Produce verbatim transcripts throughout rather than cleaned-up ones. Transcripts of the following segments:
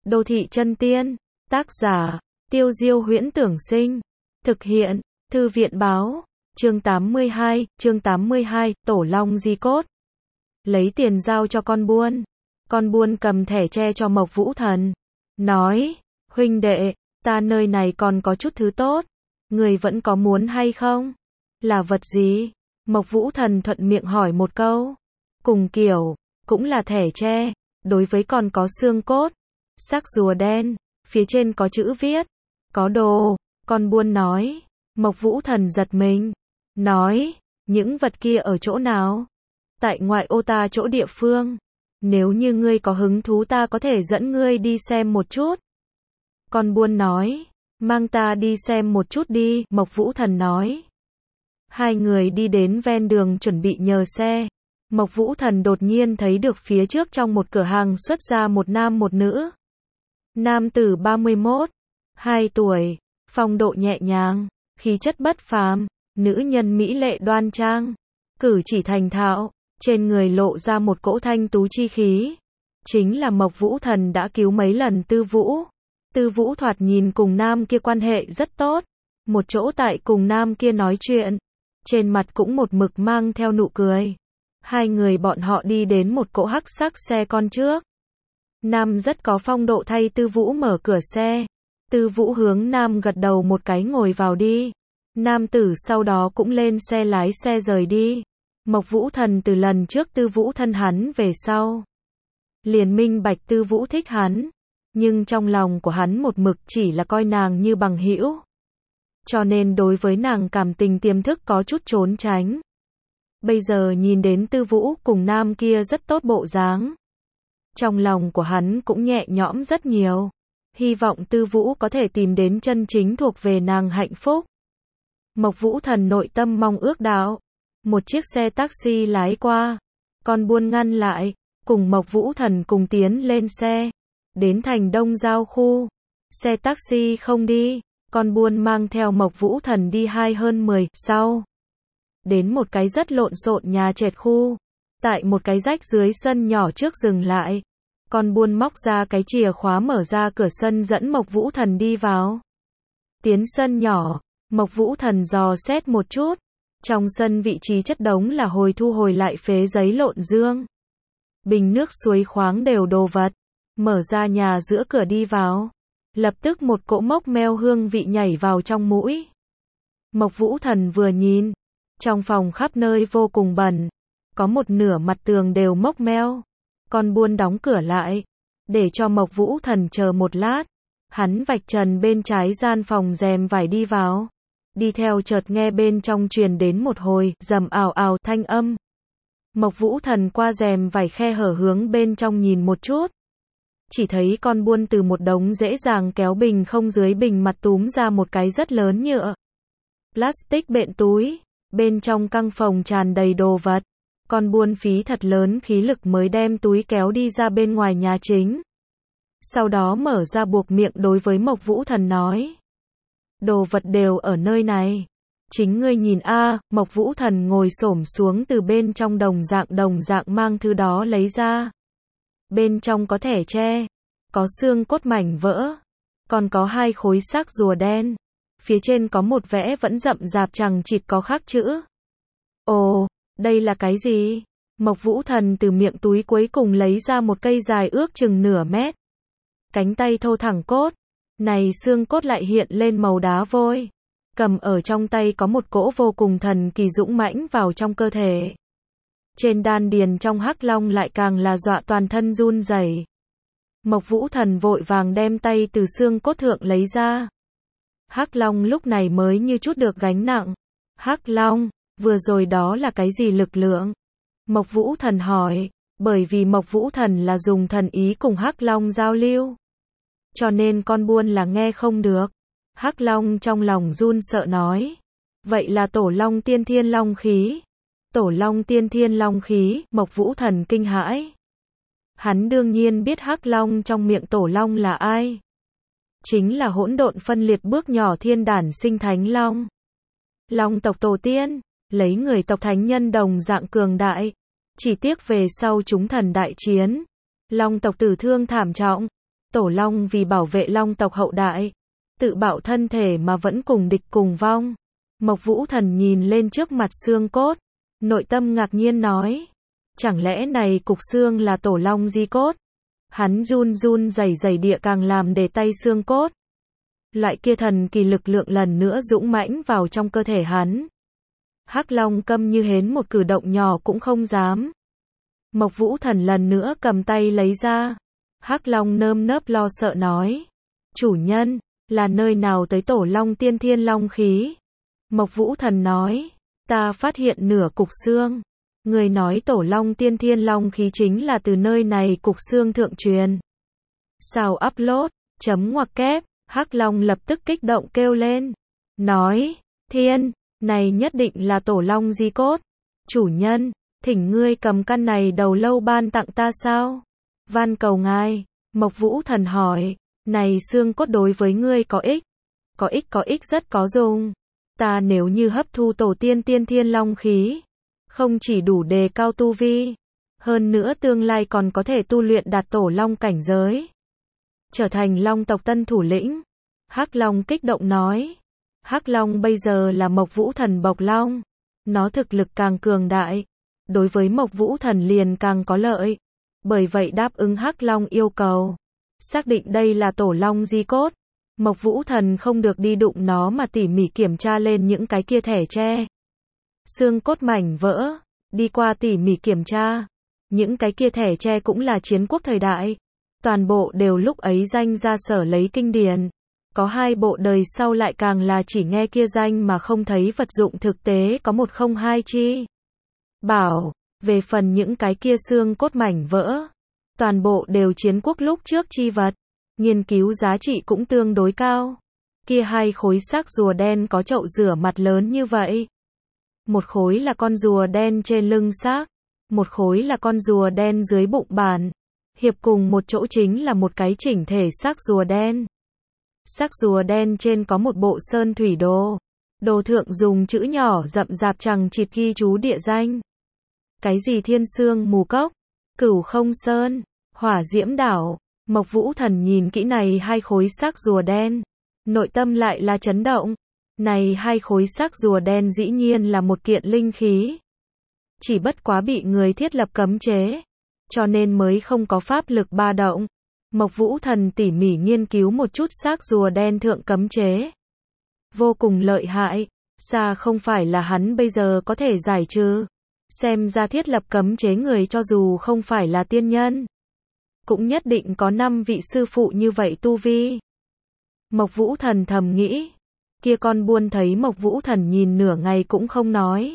Đô thị chân tiên, tác giả, Tiêu Diêu Huyễn Tưởng Sinh, thực hiện, Thư viện Báo, chương tám mươi hai, chương tám mươi hai, Tổ Long Di Cốt. Lấy tiền giao cho con buôn. Con buôn cầm thẻ tre cho Mộc Vũ Thần, nói, huynh đệ, ta nơi này còn có chút thứ tốt, người vẫn có muốn hay không? Là vật gì? Mộc Vũ Thần thuận miệng hỏi một câu. Cùng kiểu, cũng là thẻ tre, đối với còn có xương cốt, xác rùa đen, phía trên có chữ viết, có đồ, con buôn nói. Mộc Vũ Thần giật mình, nói, những vật kia ở chỗ nào? Tại ngoại ô ta chỗ địa phương. Nếu như ngươi có hứng thú ta có thể dẫn ngươi đi xem một chút. Con buôn nói, mang ta đi xem một chút đi, Mộc Vũ Thần nói. Hai người đi đến ven đường chuẩn bị nhờ xe. Mộc Vũ Thần đột nhiên thấy được phía trước trong một cửa hàng xuất ra một nam một nữ. Nam tử ba mươi mốt, hai tuổi, phong độ nhẹ nhàng, khí chất bất phàm, nữ nhân mỹ lệ đoan trang, cử chỉ thành thạo, trên người lộ ra một cỗ thanh tú chi khí. Chính là Mộc Vũ Thần đã cứu mấy lần Tư Vũ. Tư Vũ thoạt nhìn cùng nam kia quan hệ rất tốt, một chỗ tại cùng nam kia nói chuyện, trên mặt cũng một mực mang theo nụ cười. Hai người bọn họ đi đến một cỗ hắc sắc xe con trước. Nam rất có phong độ thay Tư Vũ mở cửa xe. Tư Vũ hướng nam gật đầu một cái ngồi vào đi. Nam tử sau đó cũng lên xe lái xe rời đi. Mộc Vũ Thần từ lần trước Tư Vũ thân hắn về sau, liền minh bạch Tư Vũ thích hắn, nhưng trong lòng của hắn một mực chỉ là coi nàng như bằng hữu, cho nên đối với nàng cảm tình tiềm thức có chút trốn tránh. Bây giờ nhìn đến Tư Vũ cùng nam kia rất tốt bộ dáng, trong lòng của hắn cũng nhẹ nhõm rất nhiều, hy vọng Tư Vũ có thể tìm đến chân chính thuộc về nàng hạnh phúc. Mộc Vũ Thần nội tâm mong ước đạo. Một chiếc xe taxi lái qua, con buôn ngăn lại, cùng Mộc Vũ Thần cùng tiến lên xe, đến thành Đông Giao khu. Xe taxi không đi, con buôn mang theo Mộc Vũ Thần đi hai hơn mười, sau. Đến một cái rất lộn xộn nhà trệt khu, tại một cái rách dưới sân nhỏ trước dừng lại. Con buôn móc ra cái chìa khóa mở ra cửa sân dẫn Mộc Vũ Thần đi vào. Tiến sân nhỏ, Mộc Vũ Thần dò xét một chút. Trong sân vị trí chất đống là hồi thu hồi lại phế giấy lộn dương. Bình nước suối khoáng đều đồ vật. Mở ra nhà giữa cửa đi vào. Lập tức một cỗ mốc meo hương vị nhảy vào trong mũi. Mộc Vũ Thần vừa nhìn. Trong phòng khắp nơi vô cùng bẩn. Có một nửa mặt tường đều mốc meo. Con buôn đóng cửa lại. Để cho Mộc Vũ Thần chờ một lát. Hắn vạch trần bên trái gian phòng rèm vải đi vào. Đi theo chợt nghe bên trong truyền đến một hồi rầm ào ào thanh âm. Mộc Vũ Thần qua rèm vải khe hở hướng bên trong nhìn một chút. Chỉ thấy con buôn từ một đống dễ dàng kéo bình không dưới bình mặt túm ra một cái rất lớn nhựa plastic bện túi. Bên trong căng phòng tràn đầy đồ vật. Con buôn phí thật lớn khí lực mới đem túi kéo đi ra bên ngoài nhà chính. Sau đó mở ra buộc miệng đối với Mộc Vũ Thần nói. Đồ vật đều ở nơi này. Chính ngươi nhìn a, à, Mộc Vũ Thần ngồi xổm xuống từ bên trong đồng dạng đồng dạng mang thứ đó lấy ra. Bên trong có thẻ tre, có xương cốt mảnh vỡ, còn có hai khối xác rùa đen. Phía trên có một vẽ vẫn rậm rạp chằng chịt có khắc chữ. Ồ, đây là cái gì? Mộc Vũ Thần từ miệng túi cuối cùng lấy ra một cây dài ước chừng nửa mét. Cánh tay thô thẳng cốt. Này xương cốt lại hiện lên màu đá vôi. Cầm ở trong tay có một cỗ vô cùng thần kỳ dũng mãnh vào trong cơ thể. Trên đan điền trong hắc long lại càng là dọa toàn thân run rẩy. Mộc Vũ Thần vội vàng đem tay từ xương cốt thượng lấy ra. Hắc long lúc này mới như chút được gánh nặng. Hắc long, vừa rồi đó là cái gì lực lượng? Mộc Vũ Thần hỏi, bởi vì Mộc Vũ Thần là dùng thần ý cùng hắc long giao lưu. Cho nên con buôn là nghe không được. Hắc long trong lòng run sợ nói. Vậy là Tổ Long Tiên Thiên Long khí. Tổ Long Tiên Thiên Long khí, Mộc Vũ Thần kinh hãi. Hắn đương nhiên biết Hắc long trong miệng Tổ Long là ai. Chính là hỗn độn phân liệt bước nhỏ thiên đản sinh Thánh Long. Long tộc tổ tiên, lấy người tộc thánh nhân đồng dạng cường đại. Chỉ tiếc về sau chúng thần đại chiến. Long tộc tử thương thảm trọng. Tổ long vì bảo vệ long tộc hậu đại, tự bạo thân thể mà vẫn cùng địch cùng vong. Mộc Vũ Thần nhìn lên trước mặt xương cốt, nội tâm ngạc nhiên nói, chẳng lẽ này cục xương là tổ long di cốt? Hắn run run rẩy rẩy địa càng làm để tay xương cốt. Loại kia thần kỳ lực lượng lần nữa dũng mãnh vào trong cơ thể hắn. Hắc Long câm như hến một cử động nhỏ cũng không dám. Mộc Vũ Thần lần nữa cầm tay lấy ra. Hắc Long nơm nớp lo sợ nói, chủ nhân, là nơi nào tới tổ long tiên thiên long khí? Mộc Vũ Thần nói, ta phát hiện nửa cục xương. Người nói tổ long tiên thiên long khí chính là từ nơi này cục xương thượng truyền. Sao upload, chấm ngoặc kép, Hắc Long lập tức kích động kêu lên. Nói, thiên, này nhất định là tổ long di cốt. Chủ nhân, thỉnh ngươi cầm căn này đầu lâu ban tặng ta sao? Van cầu ngài. Mộc Vũ Thần hỏi, này xương cốt đối với ngươi có ích? Có ích có ích rất có dùng. Ta nếu như hấp thu tổ tiên tiên thiên long khí, không chỉ đủ đề cao tu vi, hơn nữa tương lai còn có thể tu luyện đạt tổ long cảnh giới, trở thành long tộc tân thủ lĩnh. Hắc Long kích động nói. Hắc Long bây giờ là Mộc Vũ Thần bộc long, nó thực lực càng cường đại, đối với Mộc Vũ Thần liền càng có lợi. Bởi vậy đáp ứng Hắc Long yêu cầu, xác định đây là tổ long di cốt. Mộc Vũ Thần không được đi đụng nó mà tỉ mỉ kiểm tra lên những cái kia thẻ tre, xương cốt mảnh vỡ, đi qua tỉ mỉ kiểm tra. Những cái kia thẻ tre cũng là chiến quốc thời đại, toàn bộ đều lúc ấy danh ra sở lấy kinh điển. Có hai bộ đời sau lại càng là chỉ nghe kia danh mà không thấy vật dụng thực tế có một không hai chi. Bảo, về phần những cái kia xương cốt mảnh vỡ, toàn bộ đều chiến quốc lúc trước chi vật, nghiên cứu giá trị cũng tương đối cao. Kia hai khối xác rùa đen có chậu rửa mặt lớn như vậy. Một khối là con rùa đen trên lưng xác, một khối là con rùa đen dưới bụng bàn. Hiệp cùng một chỗ chính là một cái chỉnh thể xác rùa đen. Xác rùa đen trên có một bộ sơn thủy đồ. Đồ thượng dùng chữ nhỏ rậm rạp chằng chịt ghi chú địa danh. Cái gì thiên sương mù cốc, cửu không sơn, hỏa diễm đảo. Mộc Vũ Thần nhìn kỹ này hai khối xác rùa đen, nội tâm lại là chấn động. Này hai khối xác rùa đen dĩ nhiên là một kiện linh khí. Chỉ bất quá bị người thiết lập cấm chế, cho nên mới không có pháp lực ba động. Mộc Vũ Thần tỉ mỉ nghiên cứu một chút xác rùa đen thượng cấm chế. Vô cùng lợi hại, xa không phải là hắn bây giờ có thể giải trừ. Xem ra thiết lập cấm chế người cho dù không phải là tiên nhân, cũng nhất định có năm vị sư phụ như vậy tu vi. Mộc Vũ Thần thầm nghĩ. Kia con buôn thấy Mộc Vũ Thần nhìn nửa ngày cũng không nói.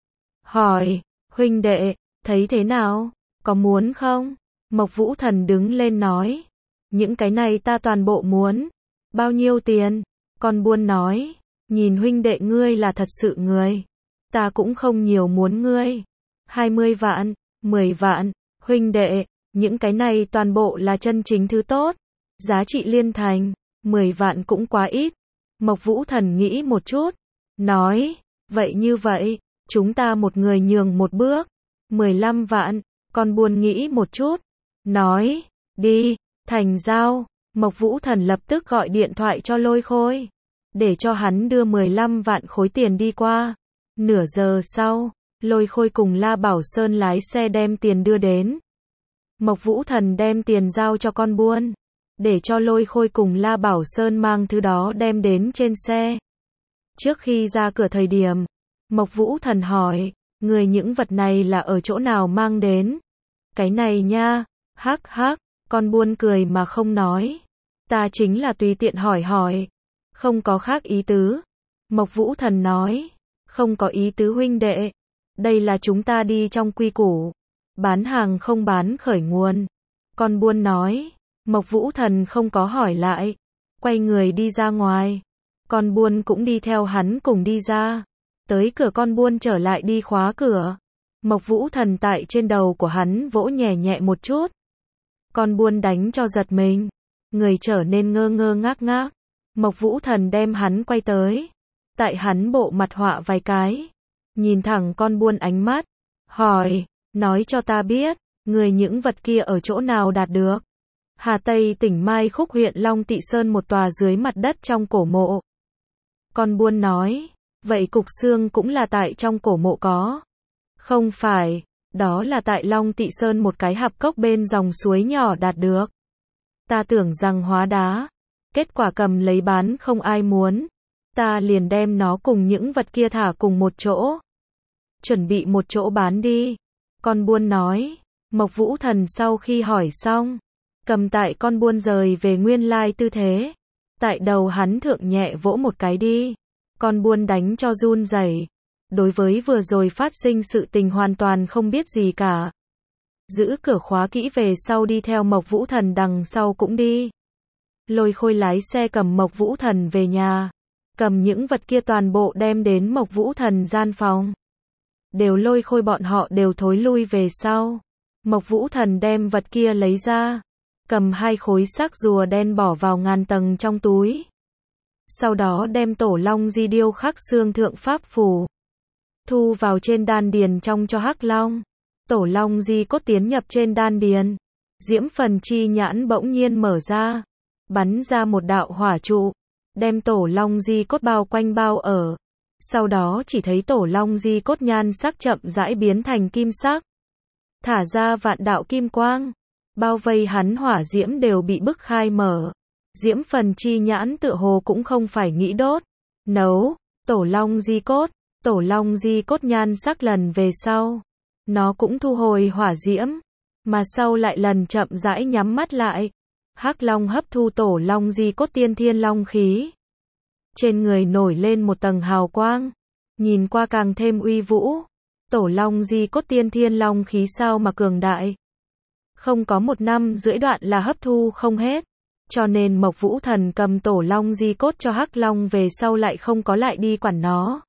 Hỏi, huynh đệ, thấy thế nào? Có muốn không? Mộc Vũ Thần đứng lên nói. Những cái này ta toàn bộ muốn. Bao nhiêu tiền? Con buôn nói. Nhìn huynh đệ ngươi là thật sự người. Ta cũng không nhiều muốn ngươi. hai mươi vạn, mười vạn, huynh đệ, những cái này toàn bộ là chân chính thứ tốt. Giá trị liên thành, mười vạn cũng quá ít. Mộc Vũ Thần nghĩ một chút. Nói, vậy như vậy, chúng ta một người nhường một bước. mười lăm vạn, con buôn nghĩ một chút. Nói, đi, thành giao. Mộc Vũ Thần lập tức gọi điện thoại cho Lôi Khôi, để cho hắn đưa mười lăm vạn khối tiền đi qua. Nửa giờ sau, Lôi Khôi cùng La Bảo Sơn lái xe đem tiền đưa đến. Mộc Vũ Thần đem tiền giao cho con buôn, để cho Lôi Khôi cùng La Bảo Sơn mang thứ đó đem đến trên xe. Trước khi ra cửa thời điểm, Mộc Vũ Thần hỏi, người những vật này là ở chỗ nào mang đến? Cái này nha, hắc hắc, con buôn cười mà không nói. Ta chính là tùy tiện hỏi hỏi, không có khác ý tứ. Mộc Vũ Thần nói, không có ý tứ huynh đệ, đây là chúng ta đi trong quy củ, bán hàng không bán khởi nguồn. Con buôn nói. Mộc Vũ Thần không có hỏi lại, quay người đi ra ngoài. Con buôn cũng đi theo hắn cùng đi ra. Tới cửa con buôn trở lại đi khóa cửa. Mộc Vũ Thần tại trên đầu của hắn vỗ nhẹ nhẹ một chút. Con buôn đánh cho giật mình, người trở nên ngơ ngơ ngác ngác. Mộc Vũ Thần đem hắn quay tới, tại hắn bộ mặt họa vài cái, nhìn thẳng con buôn ánh mắt, hỏi, nói cho ta biết, người những vật kia ở chỗ nào đạt được? Hà Tây tỉnh Mai Khúc huyện Long Tỵ Sơn một tòa dưới mặt đất trong cổ mộ. Con buôn nói, vậy cục xương cũng là tại trong cổ mộ có? Không phải, đó là tại Long Tỵ Sơn một cái hạp cốc bên dòng suối nhỏ đạt được. Ta tưởng rằng hóa đá, kết quả cầm lấy bán không ai muốn. Ta liền đem nó cùng những vật kia thả cùng một chỗ. Chuẩn bị một chỗ bán đi. Con buôn nói, Mộc Vũ Thần sau khi hỏi xong, cầm tại con buôn rời về nguyên lai tư thế. Tại đầu hắn thượng nhẹ vỗ một cái đi. Con buôn đánh cho run rẩy. Đối với vừa rồi phát sinh sự tình hoàn toàn không biết gì cả. Giữ cửa khóa kỹ về sau đi theo Mộc Vũ Thần đằng sau cũng đi. Lôi Khôi lái xe cầm Mộc Vũ Thần về nhà. Cầm những vật kia toàn bộ đem đến Mộc Vũ Thần gian phòng. Đều Lôi Khôi bọn họ đều thối lui về sau. Mộc Vũ Thần đem vật kia lấy ra. Cầm hai khối xác rùa đen bỏ vào ngàn tầng trong túi. Sau đó đem tổ long di điêu khắc xương thượng pháp phù. Thu vào trên đan điền trong cho Hắc Long. Tổ long di cốt tiến nhập trên đan điền. Diễm phần chi nhãn bỗng nhiên mở ra. Bắn ra một đạo hỏa trụ. Đem tổ long di cốt bao quanh bao ở. Sau đó chỉ thấy tổ long di cốt nhan sắc chậm rãi biến thành kim sắc. Thả ra vạn đạo kim quang. Bao vây hắn hỏa diễm đều bị bức khai mở. Diễm phần chi nhãn tựa hồ cũng không phải nghĩ đốt, nấu, tổ long di cốt. Tổ long di cốt nhan sắc lần về sau. Nó cũng thu hồi hỏa diễm. Mà sau lại lần chậm rãi nhắm mắt lại. Hắc Long hấp thu tổ long di cốt tiên thiên long khí. Trên người nổi lên một tầng hào quang. Nhìn qua càng thêm uy vũ. Tổ long di cốt tiên thiên long khí sao mà cường đại. Không có một năm rưỡi đoạn là hấp thu không hết. Cho nên Mộc Vũ Thần cầm tổ long di cốt cho Hắc Long về sau lại không có lại đi quản nó.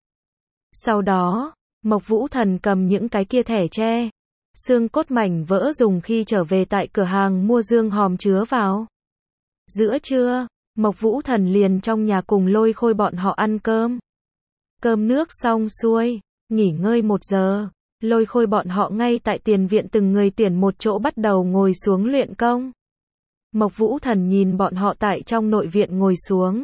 Sau đó, Mộc Vũ Thần cầm những cái kia thẻ tre, xương cốt mảnh vỡ dùng khi trở về tại cửa hàng mua dương hòm chứa vào. Giữa trưa, Mộc Vũ Thần liền trong nhà cùng Lôi Khôi bọn họ ăn cơm. Cơm nước xong xuôi, nghỉ ngơi một giờ, Lôi Khôi bọn họ ngay tại tiền viện từng người tuyển một chỗ bắt đầu ngồi xuống luyện công. Mộc Vũ Thần nhìn bọn họ tại trong nội viện ngồi xuống.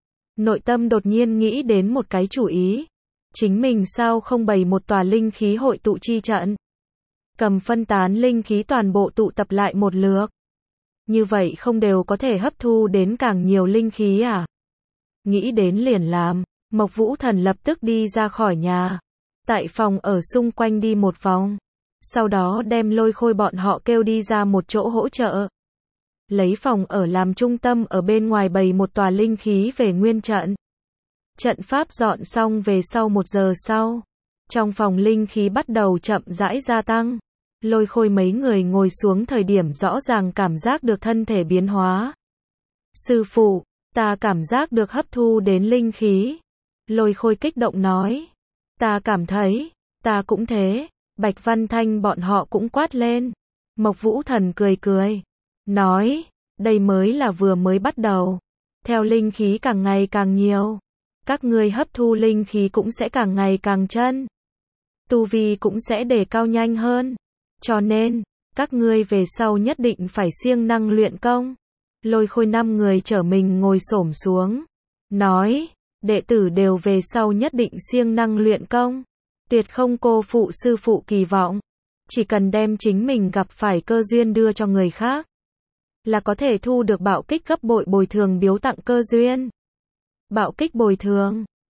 Nội tâm đột nhiên nghĩ đến một cái chủ ý. Chính mình sao không bày một tòa linh khí hội tụ chi trận. Cầm phân tán linh khí toàn bộ tụ tập lại một lượt. Như vậy không đều có thể hấp thu đến càng nhiều linh khí à? Nghĩ đến liền làm, Mộc Vũ Thần lập tức đi ra khỏi nhà. Tại phòng ở xung quanh đi một vòng. Sau đó đem Lôi Khôi bọn họ kêu đi ra một chỗ hỗ trợ. Lấy phòng ở làm trung tâm ở bên ngoài bày một tòa linh khí về nguyên trận. Trận pháp dọn xong về sau một giờ sau. Trong phòng linh khí bắt đầu chậm rãi gia tăng. Lôi Khôi mấy người ngồi xuống thời điểm rõ ràng cảm giác được thân thể biến hóa. Sư phụ, ta cảm giác được hấp thu đến linh khí. Lôi Khôi kích động nói. Ta cảm thấy, ta cũng thế. Bạch Văn Thanh bọn họ cũng quát lên. Mộc Vũ Thần cười cười. Nói, đây mới là vừa mới bắt đầu. Theo linh khí càng ngày càng nhiều. Các ngươi hấp thu linh khí cũng sẽ càng ngày càng chân. Tu vi cũng sẽ đề cao nhanh hơn. Cho nên, các ngươi về sau nhất định phải siêng năng luyện công. Lôi Khôi năm người trở mình ngồi xổm xuống. Nói, đệ tử đều về sau nhất định siêng năng luyện công. Tuyệt không cô phụ sư phụ kỳ vọng. Chỉ cần đem chính mình gặp phải cơ duyên đưa cho người khác. Là có thể thu được bạo kích gấp bội bồi thường biếu tặng cơ duyên. Bạo kích bồi thường.